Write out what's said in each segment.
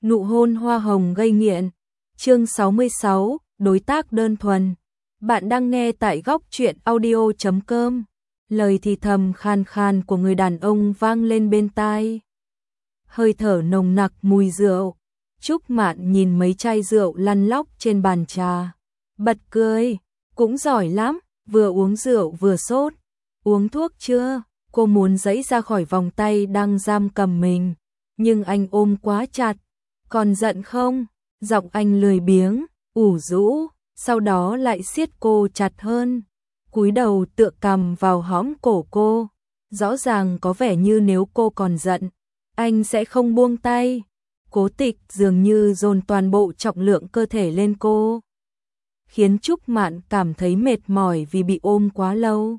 Nụ hôn hoa hồng gây nghiện. Chương 66, đối tác đơn thuần. Bạn đang nghe tại góc truyện audio.com. Lời thì thầm khan khan của người đàn ông vang lên bên tai. Hơi thở nồng nặc mùi rượu. Trúc Mạn nhìn mấy chai rượu lăn lóc trên bàn trà, bật cười, cũng giỏi lắm, vừa uống rượu vừa sốt. Uống thuốc chưa? Cô muốn giãy ra khỏi vòng tay đang giam cầm mình, nhưng anh ôm quá chặt. Còn giận không? Giọng anh lười biếng, ủ rũ, sau đó lại siết cô chặt hơn. Cúi đầu tựa cằm vào hõm cổ cô, rõ ràng có vẻ như nếu cô còn giận, anh sẽ không buông tay. Cố Tịch dường như dồn toàn bộ trọng lượng cơ thể lên cô, khiến Trúc Mạn cảm thấy mệt mỏi vì bị ôm quá lâu.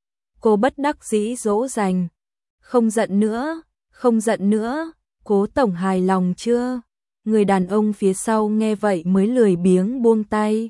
Cô bất đắc dĩ dỗ dành, không giận nữa, không giận nữa. Cố tổng hài lòng chưa? Người đàn ông phía sau nghe vậy mới lười biếng buông tay.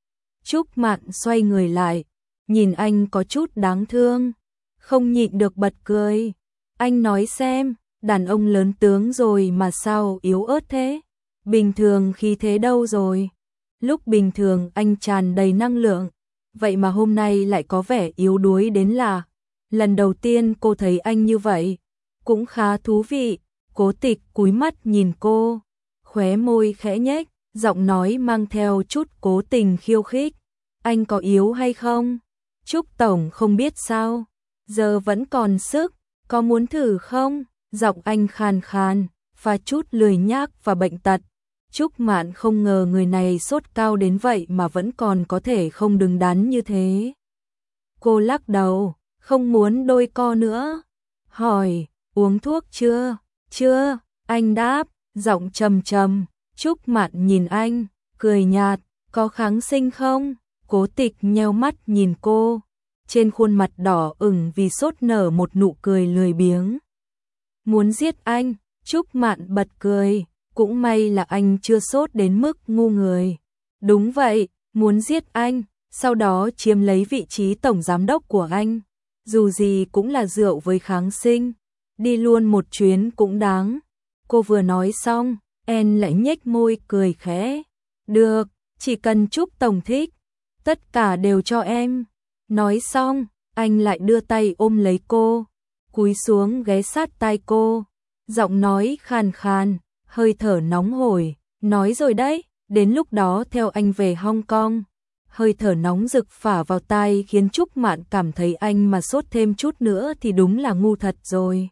Trúc Mạn xoay người lại, nhìn anh có chút đáng thương, không nhịn được bật cười. Anh nói xem, đàn ông lớn tướng rồi mà sao yếu ớt thế? Bình thường khí thế đâu rồi? Lúc bình thường anh tràn đầy năng lượng, vậy mà hôm nay lại có vẻ yếu đuối đến lạ. Lần đầu tiên cô thấy anh như vậy, cũng khá thú vị. Cố Tịch cúi mắt nhìn cô, khóe môi khẽ nhếch, giọng nói mang theo chút cố tình khiêu khích. Anh có yếu hay không? Trúc tổng không biết sao? Giờ vẫn còn sức, có muốn thử không? Giọng anh khàn khàn, pha chút lười nhác và bệnh tật. Trúc Mạn không ngờ người này sốt cao đến vậy mà vẫn còn có thể không đứng đắn như thế. Cô lắc đầu, không muốn đôi co nữa. Hỏi, uống thuốc chưa? Chưa, anh đáp, giọng trầm trầm. Trúc Mạn nhìn anh, cười nhạt, có kháng sinh không? Cố Tịch nheo mắt nhìn cô, trên khuôn mặt đỏ ửng vì sốt nở một nụ cười lười biếng. Muốn giết anh? Trúc Mạn bật cười, cũng may là anh chưa sốt đến mức ngu người. Đúng vậy, muốn giết anh, sau đó chiếm lấy vị trí tổng giám đốc của anh. Dù gì cũng là rượu với kháng sinh, đi luôn một chuyến cũng đáng. Cô vừa nói xong, En lại nhếch môi cười khẽ. Được, chỉ cần Trúc tổng thích, tất cả đều cho em. Nói xong, anh lại đưa tay ôm lấy cô, cúi xuống ghé sát tai cô, giọng nói khàn khàn, hơi thở nóng hổi. Nói rồi đấy, đến lúc đó theo anh về Hong Kong. Hơi thở nóng rực phả vào tai khiến Trúc Mạn cảm thấy anh mà sốt thêm chút nữa thì đúng là ngu thật rồi.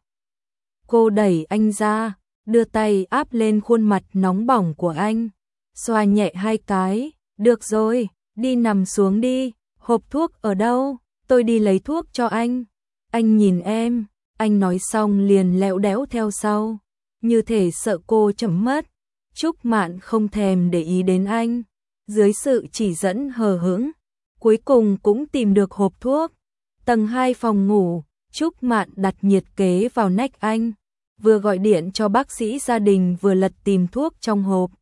Cô đẩy anh ra, đưa tay áp lên khuôn mặt nóng bỏng của anh, xoa nhẹ hai cái. Được rồi, đi nằm xuống đi. Hộp thuốc ở đâu? Tôi đi lấy thuốc cho anh. Anh nhìn em. Anh nói xong liền lẹo đẽo theo sau, như thể sợ cô chậm mất. Trúc Mạn không thèm để ý đến anh, dưới sự chỉ dẫn hờ hững, cuối cùng cũng tìm được hộp thuốc. Tầng 2 phòng ngủ, Trúc Mạn đặt nhiệt kế vào nách anh, vừa gọi điện cho bác sĩ gia đình vừa lật tìm thuốc trong hộp.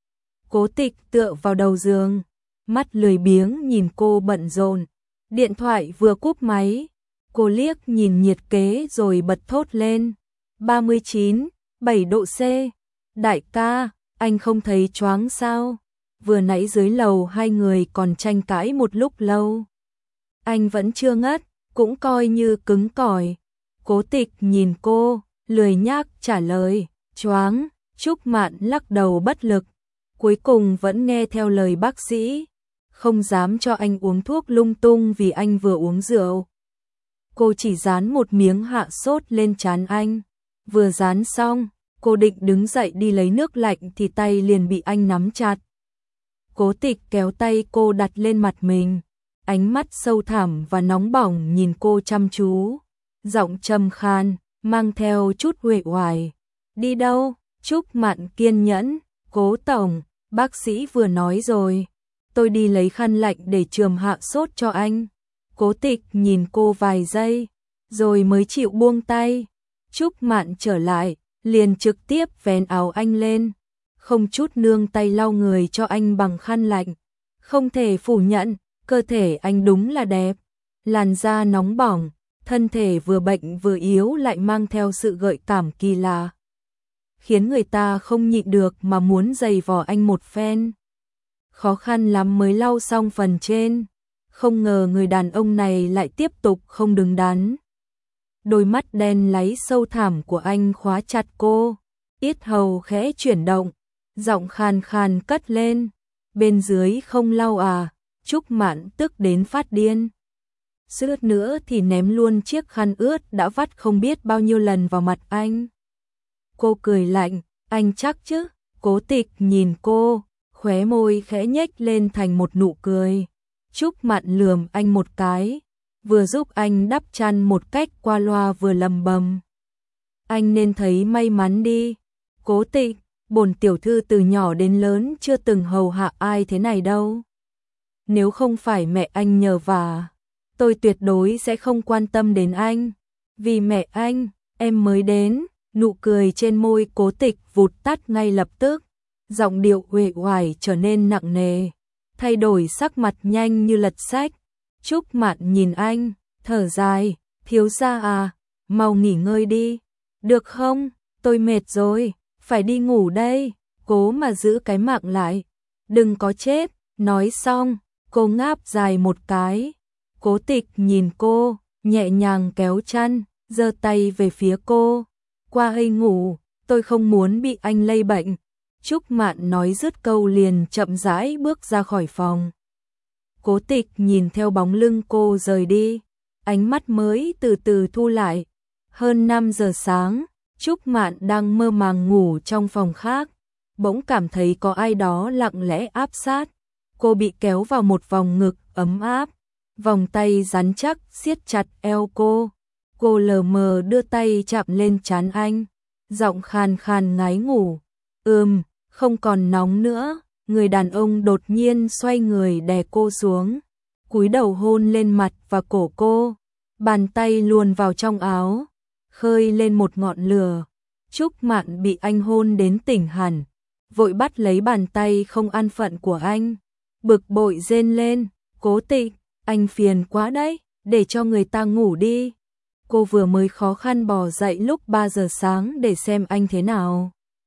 Cố Tịch tựa vào đầu giường, mắt lười biếng nhìn cô bận rộn. Điện thoại vừa cúp máy, cô liếc nhìn nhiệt kế rồi bật thốt lên. 39,7 độ C. Đại ca, anh không thấy choáng sao? Vừa nãy dưới lầu hai người còn tranh cãi một lúc lâu. Anh vẫn chưa ngất, cũng coi như cứng cỏi. Cố Tịch nhìn cô, lười nhác trả lời. Choáng. Trúc Mạn lắc đầu bất lực, cuối cùng vẫn nghe theo lời bác sĩ, không dám cho anh uống thuốc lung tung vì anh vừa uống rượu. Cô chỉ dán một miếng hạ sốt lên trán anh. Vừa dán xong, cô định đứng dậy đi lấy nước lạnh thì tay liền bị anh nắm chặt. Cố Tịch kéo tay cô đặt lên mặt mình, ánh mắt sâu thẳm và nóng bỏng nhìn cô chăm chú, giọng trầm khan, mang theo chút uể oải. Đi đâu? Trúc Mạn kiên nhẫn. Cố tổng, bác sĩ vừa nói rồi, tôi đi lấy khăn lạnh để chườm hạ sốt cho anh. Cố Tịch nhìn cô vài giây, rồi mới chịu buông tay. Trúc Mạn trở lại, liền trực tiếp vén áo anh lên, không chút nương tay lau người cho anh bằng khăn lạnh. Không thể phủ nhận, cơ thể anh đúng là đẹp, làn da nóng bỏng, thân thể vừa bệnh vừa yếu lại mang theo sự gợi cảm kỳ lạ. khiến người ta không nhịn được mà muốn giày vò anh một phen. Khó khăn lắm mới lau xong phần trên, không ngờ người đàn ông này lại tiếp tục không đứng đắn. Đôi mắt đen láy sâu thẳm của anh khóa chặt cô, yết hầu khẽ chuyển động, giọng khàn khàn cất lên, bên dưới không lau à? Trúc Mạn tức đến phát điên. Suýt nữa thì ném luôn chiếc khăn ướt đã vắt không biết bao nhiêu lần vào mặt anh. Cô cười lạnh, anh chắc chứ? Cố Tịch nhìn cô, khóe môi khẽ nhếch lên thành một nụ cười. Trúc Mạn lườm anh một cái, vừa giúp anh đắp chăn một cách qua loa vừa lầm bầm. Anh nên thấy may mắn đi. Cố Tịch, bổn tiểu thư từ nhỏ đến lớn chưa từng hầu hạ ai thế này đâu. Nếu không phải mẹ anh nhờ vả, tôi tuyệt đối sẽ không quan tâm đến anh. Vì mẹ anh, em mới đến. Nụ cười trên môi Cố Tịch vụt tắt ngay lập tức, giọng điệu uể oải trở nên nặng nề, thay đổi sắc mặt nhanh như lật sách. Trúc Mạn nhìn anh, thở dài, thiếu gia à, mau nghỉ ngơi đi. Được không? Tôi mệt rồi, phải đi ngủ đây. Cố mà giữ cái mạng lại, đừng có chết. Nói xong, cô ngáp dài một cái. Cố Tịch nhìn cô, nhẹ nhàng kéo chăn, giơ tay về phía cô. Qua hay ngủ, tôi không muốn bị anh lây bệnh. Trúc Mạn nói dứt câu liền chậm rãi bước ra khỏi phòng. Cố Tịch nhìn theo bóng lưng cô rời đi, ánh mắt mới từ từ thu lại. Hơn 5 giờ sáng, Trúc Mạn đang mơ màng ngủ trong phòng khác, bỗng cảm thấy có ai đó lặng lẽ áp sát. Cô bị kéo vào một vòng ngực ấm áp, vòng tay rắn chắc siết chặt eo cô. Cô lờ mờ đưa tay chạm lên trán anh, giọng khàn khàn ngái ngủ. Không còn nóng nữa. Người đàn ông đột nhiên xoay người đè cô xuống, cúi đầu hôn lên mặt và cổ cô, bàn tay luồn vào trong áo, khơi lên một ngọn lửa. Trúc Mạn bị anh hôn đến tỉnh hẳn, vội bắt lấy bàn tay không an phận của anh, bực bội rên lên, Cố Tịch, anh phiền quá đấy, để cho người ta ngủ đi. Cô vừa mới khó khăn bò dậy lúc 3 giờ sáng để xem anh thế nào.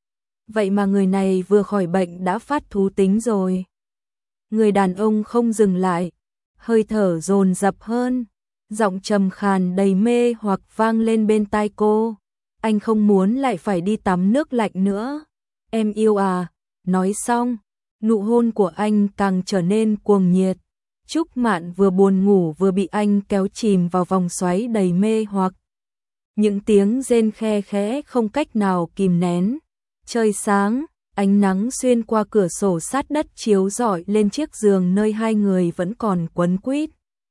Vậy mà người này vừa khỏi bệnh đã phát thú tính rồi. Người đàn ông không dừng lại, hơi thở dồn dập hơn, giọng trầm khàn đầy mê hoặc vang lên bên tai cô. Anh không muốn lại phải đi tắm nước lạnh nữa. Em yêu à? Nói xong, nụ hôn của anh càng trở nên cuồng nhiệt. Trúc Mạn vừa buồn ngủ vừa bị anh kéo chìm vào vòng xoáy đầy mê hoặc. Những tiếng rên khe khẽ không cách nào kìm nén. Trời sáng, ánh nắng xuyên qua cửa sổ sát đất chiếu rọi lên chiếc giường nơi hai người vẫn còn quấn quýt.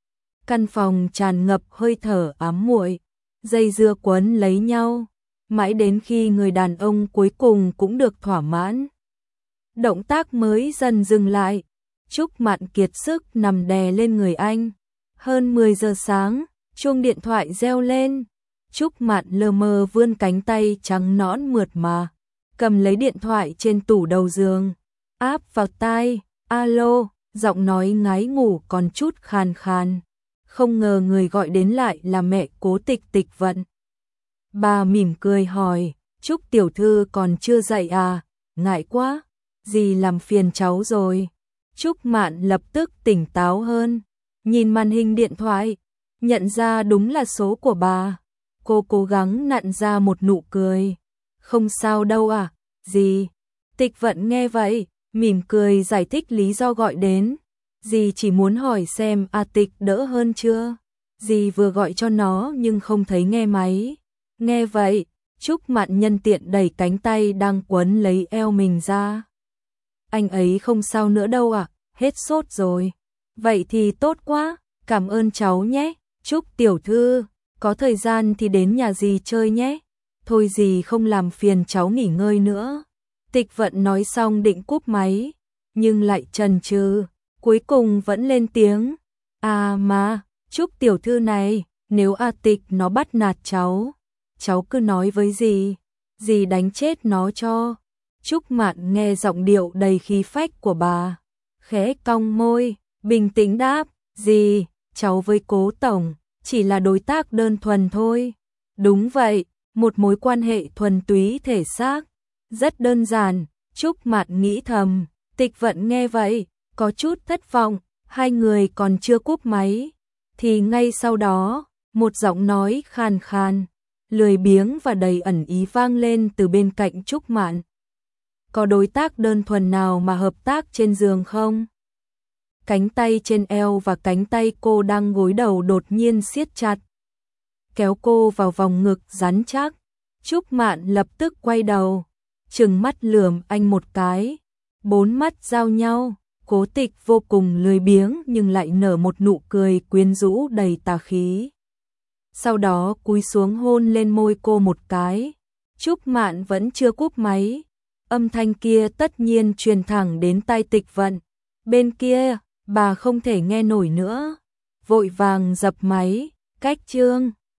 Căn phòng tràn ngập hơi thở ám muội, dây dưa quấn lấy nhau, mãi đến khi người đàn ông cuối cùng cũng được thỏa mãn. Động tác mới dần dừng lại, Trúc Mạn kiệt sức nằm đè lên người anh. Hơn 10 giờ sáng, chuông điện thoại reo lên. Trúc Mạn lờ mờ vươn cánh tay trắng nõn mượt mà, cầm lấy điện thoại trên tủ đầu giường, áp vào tai. Alo, giọng nói ngái ngủ còn chút khàn khàn. Không ngờ người gọi đến lại là mẹ Cố Tịch, Tịch Vận. Bà mỉm cười hỏi, Trúc tiểu thư còn chưa dậy à? Ngại quá, dì làm phiền cháu rồi. Trúc Mạn lập tức tỉnh táo hơn, nhìn màn hình điện thoại, nhận ra đúng là số của bà. Cô cố gắng nặn ra một nụ cười. Không sao đâu à, dì. Tịch Vận nghe vậy, mỉm cười giải thích lý do gọi đến. Dì chỉ muốn hỏi xem A Tịch đỡ hơn chưa. Dì vừa gọi cho nó nhưng không thấy nghe máy. Nghe vậy, Trúc Mạn nhân tiện đẩy cánh tay đang quấn lấy eo mình ra. Anh ấy không sao nữa đâu ạ, hết sốt rồi. Vậy thì tốt quá, cảm ơn cháu nhé. Trúc tiểu thư, có thời gian thì đến nhà dì chơi nhé. Thôi dì không làm phiền cháu nghỉ ngơi nữa. Tịch Vận nói xong định cúp máy, nhưng lại chần chừ, cuối cùng vẫn lên tiếng. À mà, Trúc tiểu thư này, nếu A Tịch nó bắt nạt cháu cứ nói với dì đánh chết nó cho. Trúc Mạn nghe giọng điệu đầy khí phách của bà, khẽ cong môi, bình tĩnh đáp, dì, cháu với Cố tổng chỉ là đối tác đơn thuần thôi. Đúng vậy, một mối quan hệ thuần túy thể xác. Rất đơn giản, Trúc Mạn nghĩ thầm. Tịch Vận nghe vậy, có chút thất vọng, hai người còn chưa cúp máy. Thì ngay sau đó, một giọng nói khàn khàn, lười biếng và đầy ẩn ý vang lên từ bên cạnh Trúc Mạn. Có đối tác đơn thuần nào mà hợp tác trên giường không? Cánh tay trên eo và cánh tay cô đang gối đầu đột nhiên siết chặt, kéo cô vào vòng ngực rắn chắc. Trúc Mạn lập tức quay đầu, trừng mắt lườm anh một cái, bốn mắt giao nhau. Cố Tịch vô cùng lười biếng nhưng lại nở một nụ cười quyến rũ đầy tà khí. Sau đó cúi xuống hôn lên môi cô một cái. Trúc Mạn vẫn chưa cúp máy. Âm thanh kia tất nhiên truyền thẳng đến tai Tịch Vận. Bên kia, bà không thể nghe nổi nữa, vội vàng dập máy. Cách chương